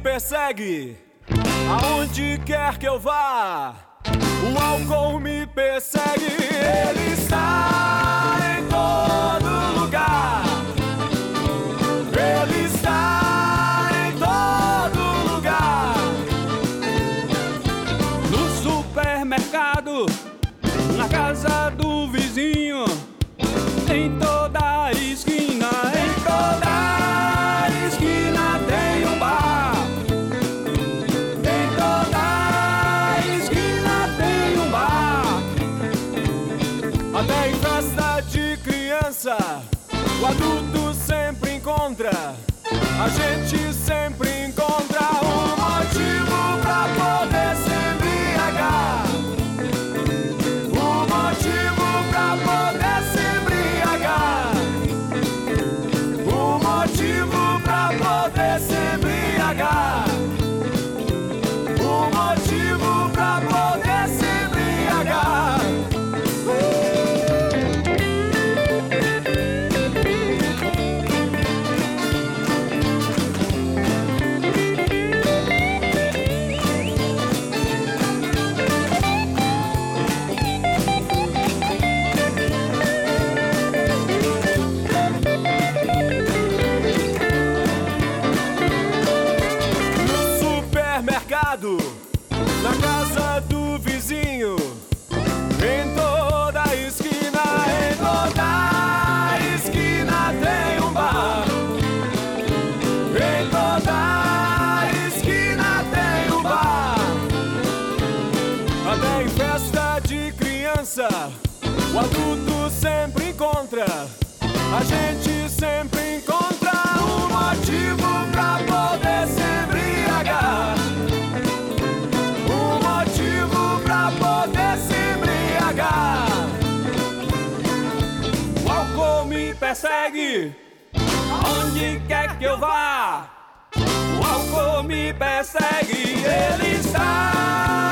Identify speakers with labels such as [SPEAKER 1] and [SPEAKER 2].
[SPEAKER 1] persegue aonde quer que eu vá. O álcool me persegue, ele está em todo lugar. Ele está em todo lugar. No supermercado, na casa do vizinho, em toda a esquina, em toda a esquina tem um bar. Em toda a esquina tem um bar. Até em festa de criança, o adulto sempre encontra. A gente sempre encontra um motivo pra poder se embriagar. Um motivo pra poder se embriagar. Um motivo pra poder se embriagar. Um motivo pra poder se embriagar. Na casa do vizinho, em toda a esquina, em toda a esquina tem um bar. Em toda a esquina tem um bar. Até em festa de criança, o adulto sempre encontra. A gente sempre encontra um motivo pra poder se embriagar. Pra poder se embriagar. O álcool me persegue aonde quer que eu vá. O álcool me persegue, ele está